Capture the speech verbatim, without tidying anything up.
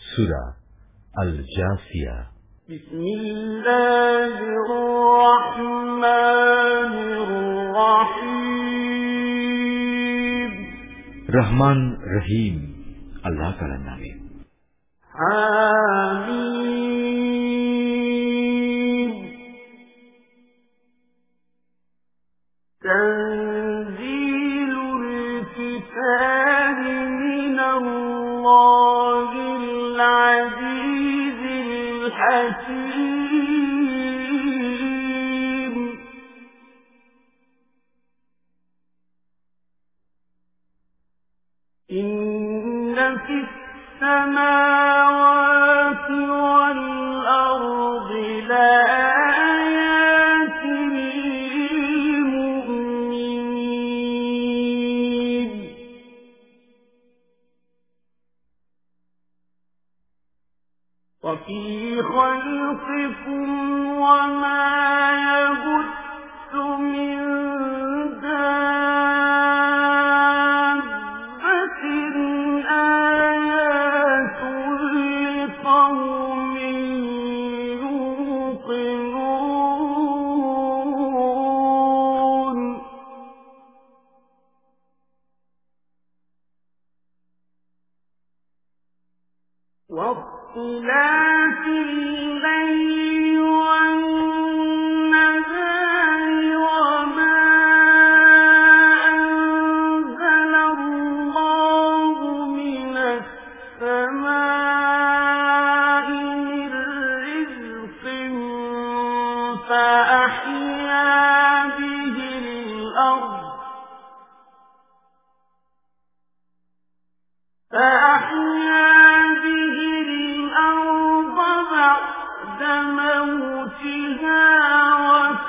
سورة الجاثية. بسم الله الرحمن الرحيم. रहमान रहीम अल्लाह का नाम है। حميم. تنزيل الكتاب من الله العزيز الحكيم. إن في السماوات والأرض لآيات للمؤمنين. وفي خلقكم وما يبث من دابة آيات لقوم يوقنون. واختلاف الليل والنهار وما أنزل الله من السماء من رزق فأحيا به الأرض فأحيا به الأرض بعد